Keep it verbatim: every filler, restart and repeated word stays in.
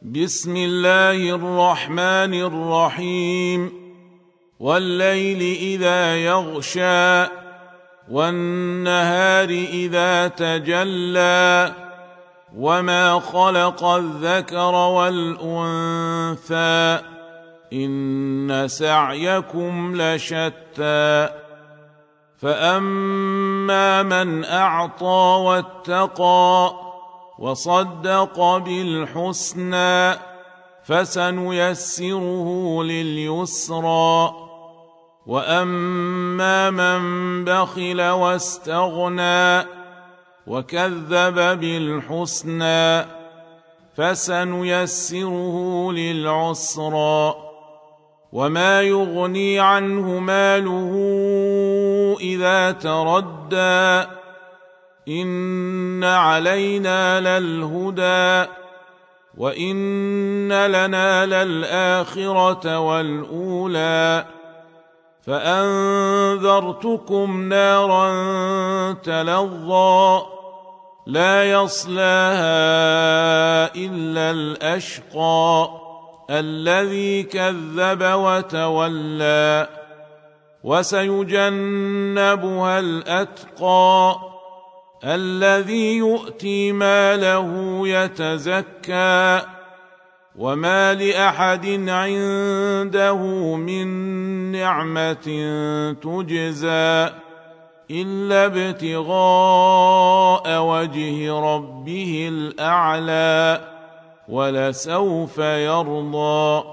بسم الله الرحمن الرحيم والليل إذا يغشى والنهار إذا تجلى وما خلق الذكر والأنثى إن سعيكم لشتى فأما من أعطى واتقى وصدق بالحسنى فسنيسره لليسرى وأما من بخل واستغنى وكذب بالحسنى فسنيسره للعسرى وما يغني عنه ماله إذا تردى إن علينا للهدى وإن لنا للآخرة والأولى فأنذرتكم نارا تلظى لا يصلاها إلا الأشقى الذي كذب وتولى وسيجنبها الأتقى الذي يؤتي ماله يتزكى وما لأحد عنده من نعمة تجزى إلا ابتغاء وجه ربه الأعلى ولسوف يرضى.